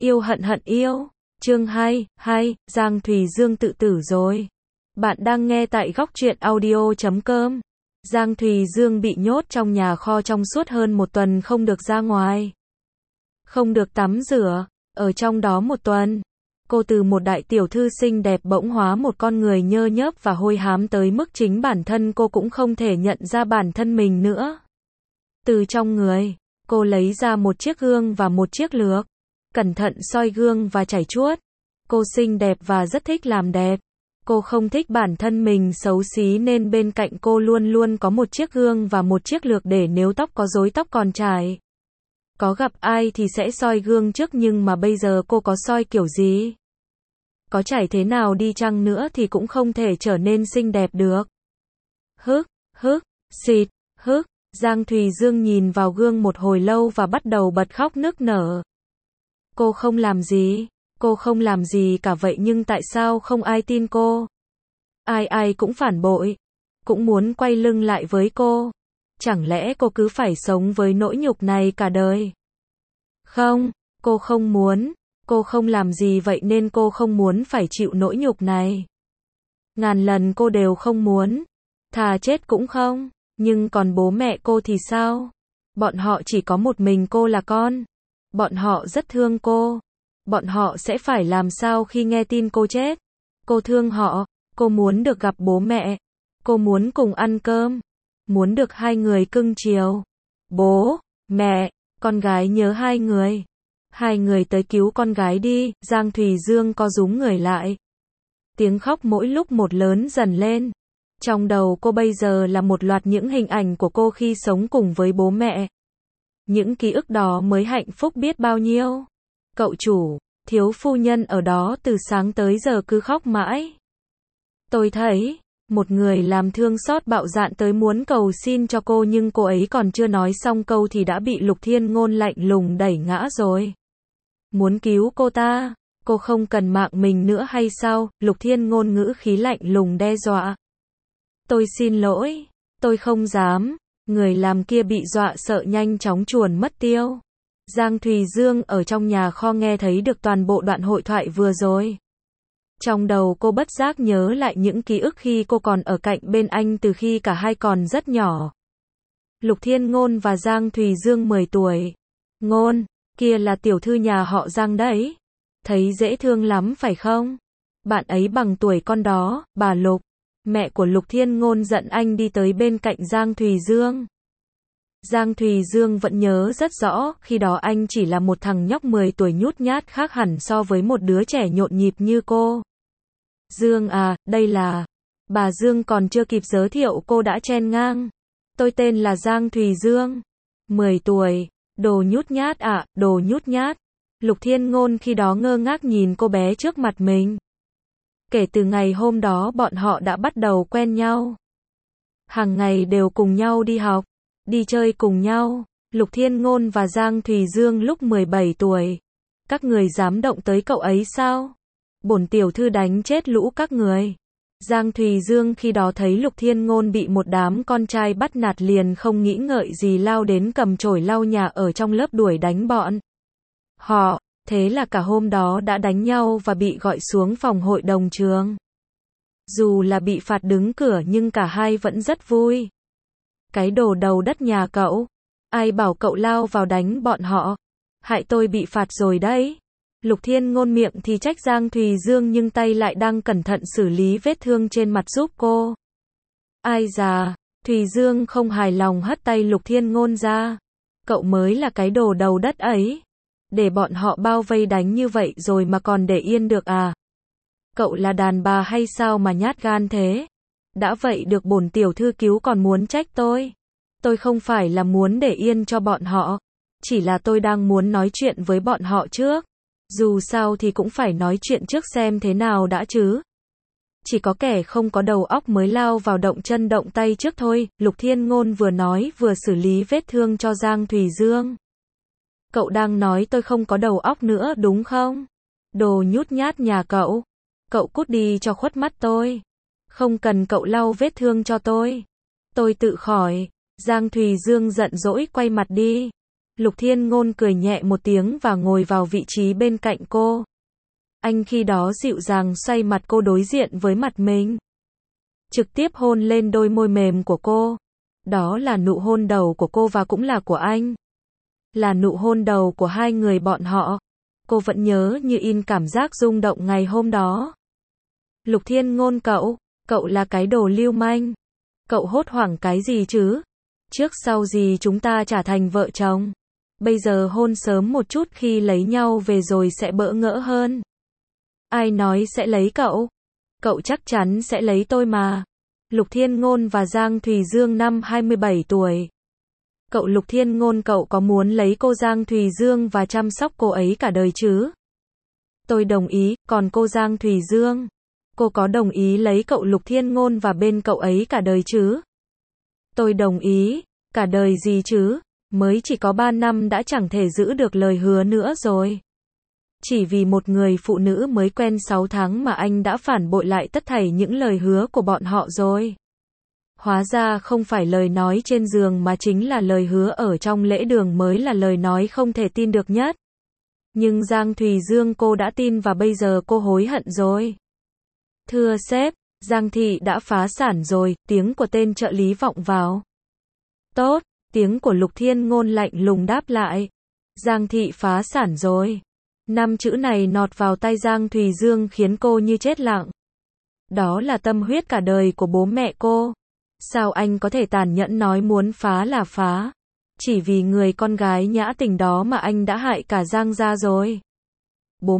Yêu hận hận yêu. Chương 2, Giang Thùy Dương tự tử rồi. Bạn đang nghe tại góc truyện audio.com. Giang Thùy Dương bị nhốt trong nhà kho trong suốt hơn một tuần không được ra ngoài. Không được tắm rửa. Ở trong đó một tuần, cô từ một đại tiểu thư xinh đẹp bỗng hóa một con người nhơ nhớp và hôi hám tới mức chính bản thân cô cũng không thể nhận ra bản thân mình nữa. Từ trong người, cô lấy ra một chiếc gương và một chiếc lược. Cẩn thận soi gương và chảy chuốt. Cô xinh đẹp và rất thích làm đẹp. Cô không thích bản thân mình xấu xí nên bên cạnh cô luôn luôn có một chiếc gương và một chiếc lược để nếu tóc có rối tóc còn chải. Có gặp ai thì sẽ soi gương trước nhưng mà bây giờ cô có soi kiểu gì? Có chảy thế nào đi chăng nữa thì cũng không thể trở nên xinh đẹp được. Xịt, Giang Thùy Dương nhìn vào gương một hồi lâu và bắt đầu bật khóc nức nở. Cô không làm gì cả vậy nhưng tại sao không ai tin cô? Ai cũng phản bội, cũng muốn quay lưng lại với cô. Chẳng lẽ cô cứ phải sống với nỗi nhục này cả đời? Không, cô không muốn, cô không làm gì vậy nên cô không muốn phải chịu nỗi nhục này. Ngàn lần cô đều không muốn, thà chết cũng không, nhưng còn bố mẹ cô thì sao? Bọn họ chỉ có một mình cô là con. Bọn họ rất thương cô. Bọn họ sẽ phải làm sao khi nghe tin cô chết? Cô thương họ, cô muốn được gặp bố mẹ. Cô muốn cùng ăn cơm. Muốn được hai người cưng chiều. Bố, mẹ, con gái nhớ hai người. Hai người tới cứu con gái đi. Giang Thùy Dương co rúm người lại. Tiếng khóc mỗi lúc một lớn dần lên. Trong đầu cô bây giờ là một loạt những hình ảnh của cô khi sống cùng với bố mẹ. Những ký ức đó mới hạnh phúc biết bao nhiêu. Cậu chủ, thiếu phu nhân ở đó từ sáng tới giờ cứ khóc mãi. Tôi thấy, một người làm thương xót bạo dạn tới muốn cầu xin cho cô nhưng cô ấy còn chưa nói xong câu thì đã bị Lục Thiên Ngôn lạnh lùng đẩy ngã rồi. Muốn cứu cô ta, cô không cần mạng mình nữa hay sao? Lục Thiên Ngôn ngữ khí lạnh lùng đe dọa. Tôi xin lỗi, tôi không dám. Người làm kia bị dọa sợ nhanh chóng chuồn mất tiêu. Giang Thùy Dương ở trong nhà kho nghe thấy được toàn bộ đoạn hội thoại vừa rồi. Trong đầu cô bất giác nhớ lại những ký ức khi cô còn ở cạnh bên anh từ khi cả hai còn rất nhỏ. Lục Thiên Ngôn và Giang Thùy Dương 10 tuổi. Ngôn, kia là tiểu thư nhà họ Giang đấy. Thấy dễ thương lắm phải không? Bạn ấy bằng tuổi con đó, bà Lục. Mẹ của Lục Thiên Ngôn giận anh đi tới bên cạnh Giang Thùy Dương. Giang Thùy Dương vẫn nhớ rất rõ, khi đó anh chỉ là một thằng nhóc 10 tuổi nhút nhát khác hẳn so với một đứa trẻ nhộn nhịp như cô. Dương à, đây là... Bà Dương còn chưa kịp giới thiệu cô đã chen ngang. Tôi tên là Giang Thùy Dương. 10 tuổi. Đồ nhút nhát ạ, đồ nhút nhát. Lục Thiên Ngôn khi đó ngơ ngác nhìn cô bé trước mặt mình. Kể từ ngày hôm đó bọn họ đã bắt đầu quen nhau. Hàng ngày đều cùng nhau đi học, đi chơi cùng nhau. Lục Thiên Ngôn và Giang Thùy Dương lúc 17 tuổi. Các người dám động tới cậu ấy sao? Bổn tiểu thư đánh chết lũ các người. Giang Thùy Dương khi đó thấy Lục Thiên Ngôn bị một đám con trai bắt nạt liền không nghĩ ngợi gì lao đến cầm chổi lau nhà ở trong lớp đuổi đánh bọn họ. Thế là cả hôm đó đã đánh nhau và bị gọi xuống phòng hội đồng trường. Dù là bị phạt đứng cửa nhưng cả hai vẫn rất vui. Cái đồ đầu đất nhà cậu. Ai bảo cậu lao vào đánh bọn họ? Hại tôi bị phạt rồi đấy. Lục Thiên Ngôn miệng thì trách Giang Thùy Dương nhưng tay lại đang cẩn thận xử lý vết thương trên mặt giúp cô. Ai già, Thùy Dương không hài lòng hất tay Lục Thiên Ngôn ra. Cậu mới là cái đồ đầu đất ấy. Để bọn họ bao vây đánh như vậy rồi mà còn để yên được à? Cậu là đàn bà hay sao mà nhát gan thế? Đã vậy được bổn tiểu thư cứu còn muốn trách tôi. Tôi không phải là muốn để yên cho bọn họ. Chỉ là tôi đang muốn nói chuyện với bọn họ trước. Dù sao thì cũng phải nói chuyện trước xem thế nào đã chứ. Chỉ có kẻ không có đầu óc mới lao vào động chân động tay trước thôi. Lục Thiên Ngôn vừa nói vừa xử lý vết thương cho Giang Thùy Dương. Cậu đang nói tôi không có đầu óc nữa đúng không? Đồ nhút nhát nhà cậu. Cậu cút đi cho khuất mắt tôi. Không cần cậu lau vết thương cho tôi. Tôi tự khỏi. Giang Thùy Dương giận dỗi quay mặt đi. Lục Thiên Ngôn cười nhẹ một tiếng và ngồi vào vị trí bên cạnh cô. Anh khi đó dịu dàng xoay mặt cô đối diện với mặt mình. Trực tiếp hôn lên đôi môi mềm của cô. Đó là nụ hôn đầu của cô và cũng là của anh. Là nụ hôn đầu của hai người bọn họ. Cô vẫn nhớ như in cảm giác rung động ngày hôm đó. Lục Thiên Ngôn cậu là cái đồ lưu manh. Cậu hốt hoảng cái gì chứ? Trước sau gì chúng ta trở thành vợ chồng. Bây giờ hôn sớm một chút khi lấy nhau về rồi sẽ bỡ ngỡ hơn. Ai nói sẽ lấy cậu? Cậu chắc chắn sẽ lấy tôi mà. Lục Thiên Ngôn và Giang Thùy Dương năm 27 tuổi. Cậu Lục Thiên Ngôn cậu có muốn lấy cô Giang Thùy Dương và chăm sóc cô ấy cả đời chứ? Tôi đồng ý, còn cô Giang Thùy Dương? Cô có đồng ý lấy cậu Lục Thiên Ngôn và bên cậu ấy cả đời chứ? Tôi đồng ý, cả đời gì chứ? Mới chỉ có 3 năm đã chẳng thể giữ được lời hứa nữa rồi. Chỉ vì một người phụ nữ mới quen 6 tháng mà anh đã phản bội lại tất thảy những lời hứa của bọn họ rồi. Hóa ra không phải lời nói trên giường mà chính là lời hứa ở trong lễ đường mới là lời nói không thể tin được nhất. Nhưng Giang Thùy Dương cô đã tin và bây giờ cô hối hận rồi. Thưa sếp, Giang thị đã phá sản rồi, tiếng của tên trợ lý vọng vào. Tốt, tiếng của Lục Thiên Ngôn lạnh lùng đáp lại. Giang thị phá sản rồi. 5 chữ này nọt vào tai Giang Thùy Dương khiến cô như chết lặng. Đó là tâm huyết cả đời của bố mẹ cô. Sao anh có thể tàn nhẫn nói muốn phá là phá? Chỉ vì người con gái nhã tình đó mà anh đã hại cả Giang gia rồi. Bố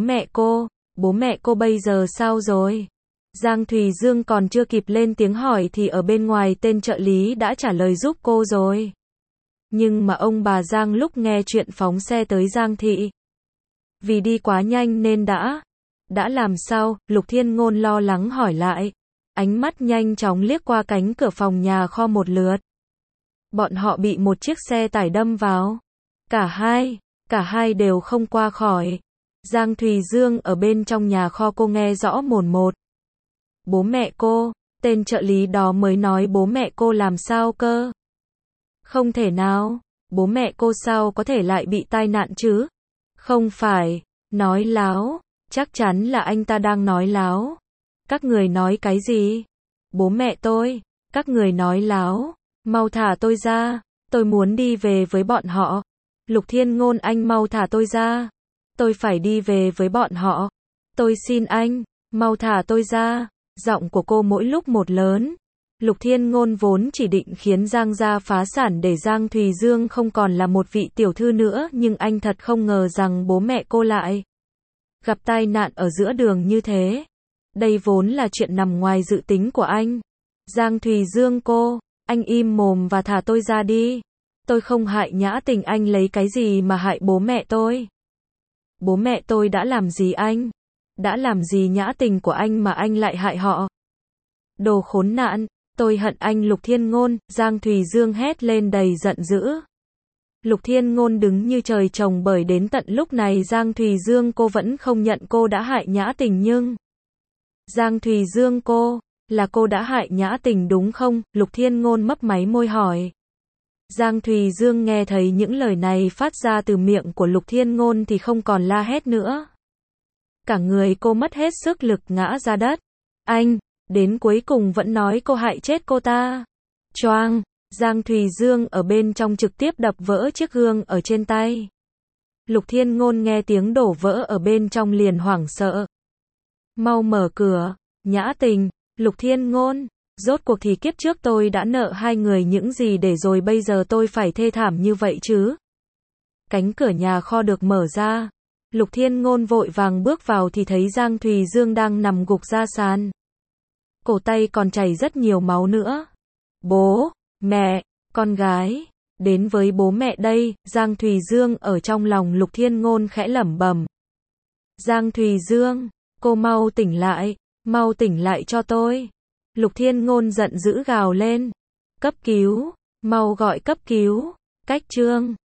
mẹ cô bây giờ sao rồi? Giang Thùy Dương còn chưa kịp lên tiếng hỏi thì ở bên ngoài tên trợ lý đã trả lời giúp cô rồi. Nhưng mà ông bà Giang lúc nghe chuyện phóng xe tới Giang thị. Vì đi quá nhanh nên đã làm sao? Lục Thiên Ngôn lo lắng hỏi lại. Ánh mắt nhanh chóng liếc qua cánh cửa phòng nhà kho một lượt. Bọn họ bị một chiếc xe tải đâm vào. Cả hai đều không qua khỏi. Giang Thùy Dương ở bên trong nhà kho cô nghe rõ mồn một. Bố mẹ cô, tên trợ lý đó mới nói bố mẹ cô làm sao cơ? Không thể nào, bố mẹ cô sao có thể lại bị tai nạn chứ? Không phải, nói láo, chắc chắn là anh ta đang nói láo. Các người nói cái gì? Bố mẹ tôi, các người nói láo, mau thả tôi ra, tôi muốn đi về với bọn họ. Lục Thiên Ngôn anh mau thả tôi ra, tôi phải đi về với bọn họ. Tôi xin anh, mau thả tôi ra. Giọng của cô mỗi lúc một lớn. Lục Thiên Ngôn vốn chỉ định khiến Giang gia phá sản để Giang Thùy Dương không còn là một vị tiểu thư nữa, nhưng anh thật không ngờ rằng bố mẹ cô lại gặp tai nạn ở giữa đường như thế. Đây vốn là chuyện nằm ngoài dự tính của anh. Giang Thùy Dương anh im mồm và thả tôi ra đi. Tôi không hại nhã tình anh lấy cái gì mà hại bố mẹ tôi. Bố mẹ tôi đã làm gì anh? Đã làm gì nhã tình của anh mà anh lại hại họ? Đồ khốn nạn, tôi hận anh Lục Thiên Ngôn, Giang Thùy Dương hét lên đầy giận dữ. Lục Thiên Ngôn đứng như trời trồng bởi đến tận lúc này Giang Thùy Dương cô vẫn không nhận cô đã hại nhã tình nhưng... Giang Thùy Dương là cô đã hại nhã tình đúng không? Lục Thiên Ngôn mấp máy môi hỏi. Giang Thùy Dương nghe thấy những lời này phát ra từ miệng của Lục Thiên Ngôn thì không còn la hét nữa. Cả người cô mất hết sức lực ngã ra đất. Anh, đến cuối cùng vẫn nói cô hại chết cô ta. Choang, Giang Thùy Dương ở bên trong trực tiếp đập vỡ chiếc gương ở trên tay. Lục Thiên Ngôn nghe tiếng đổ vỡ ở bên trong liền hoảng sợ. Mau mở cửa, nhã tình, Lục Thiên Ngôn, rốt cuộc thì kiếp trước tôi đã nợ hai người những gì để rồi bây giờ tôi phải thê thảm như vậy chứ? Cánh cửa nhà kho được mở ra. Lục Thiên Ngôn vội vàng bước vào thì thấy Giang Thùy Dương đang nằm gục ra sàn. Cổ tay còn chảy rất nhiều máu nữa. Bố, mẹ, con gái, đến với bố mẹ đây, Giang Thùy Dương ở trong lòng Lục Thiên Ngôn khẽ lẩm bẩm. Giang Thùy Dương, cô mau tỉnh lại cho tôi. Lục Thiên Ngôn giận dữ gào lên. Cấp cứu, mau gọi cấp cứu, cách trương.